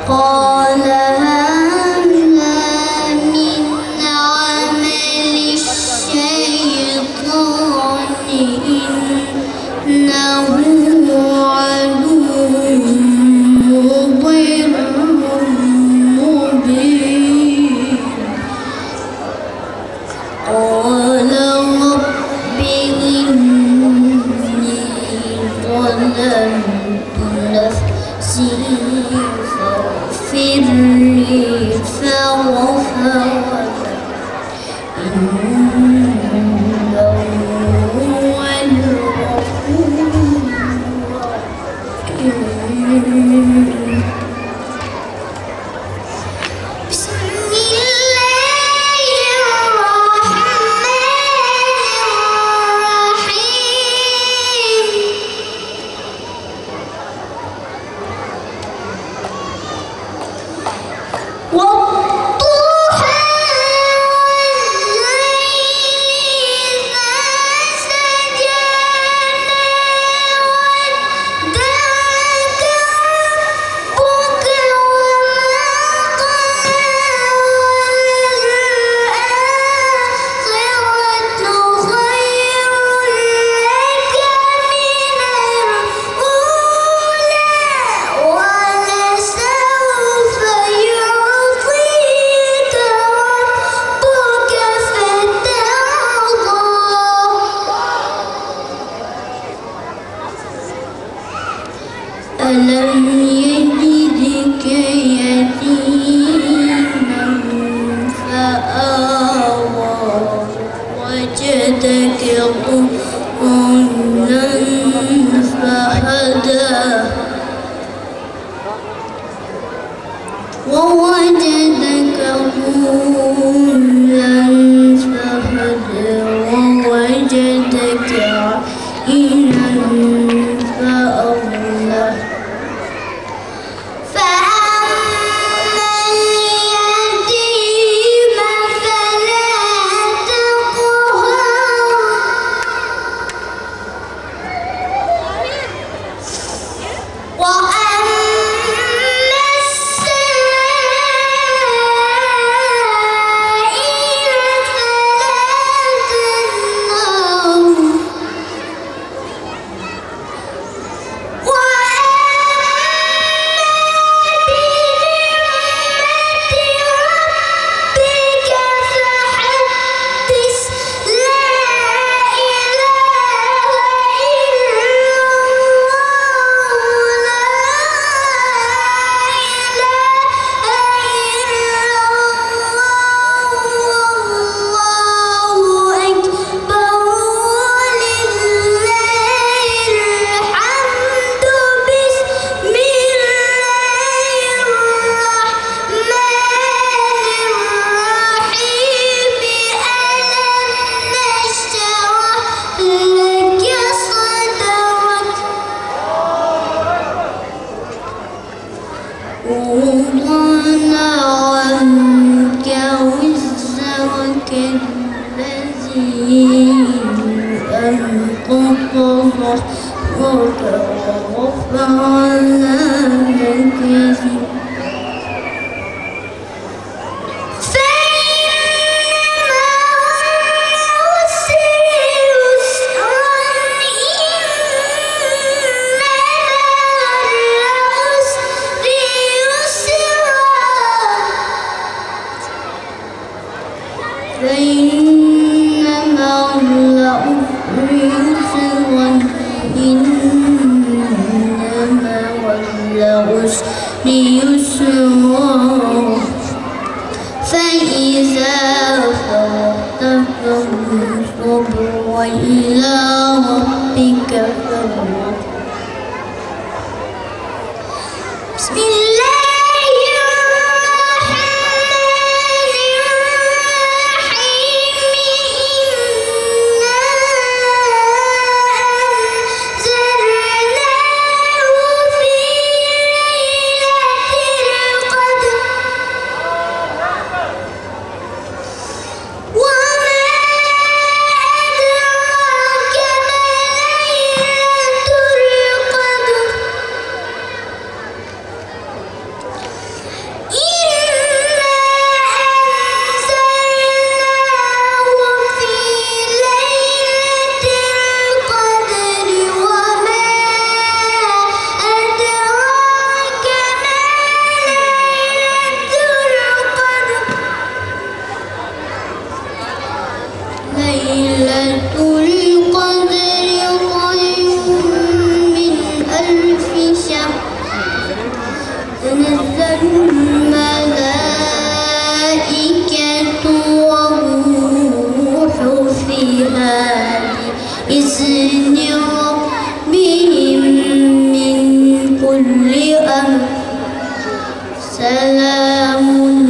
قال هذا من عمل الشيطان إنه عدو مضل مبين قال رب إني ظلمت نفسي فاغفر لي فغفر إنه هو الغفور الرحيم. بسم الله الرحمن الرحيم والضحى والليل إذا سجى ودعك ربك وما قلى والآخرة خير لك من الأولى ولسوف يعطيك ربك فترضى ألم يجدك يتيما فآوى وجدك ضالا فهدى ووجدك ضالا فهدى ووجدك عائلا فأغنى فأما اليتيم فلا تقهر وأما السائل ووضعنا عنك وزرك الذي أنقض ظهرك ورفعنا لك ذكرك فإن مع العسر يسرا إن مع العسر يسرا فإذا فرغت فانصب وإلى ربك فارغب. بسم الله وما أدراك ما الملائكة والروح فيها بإذن ربهم من كل أمر سلام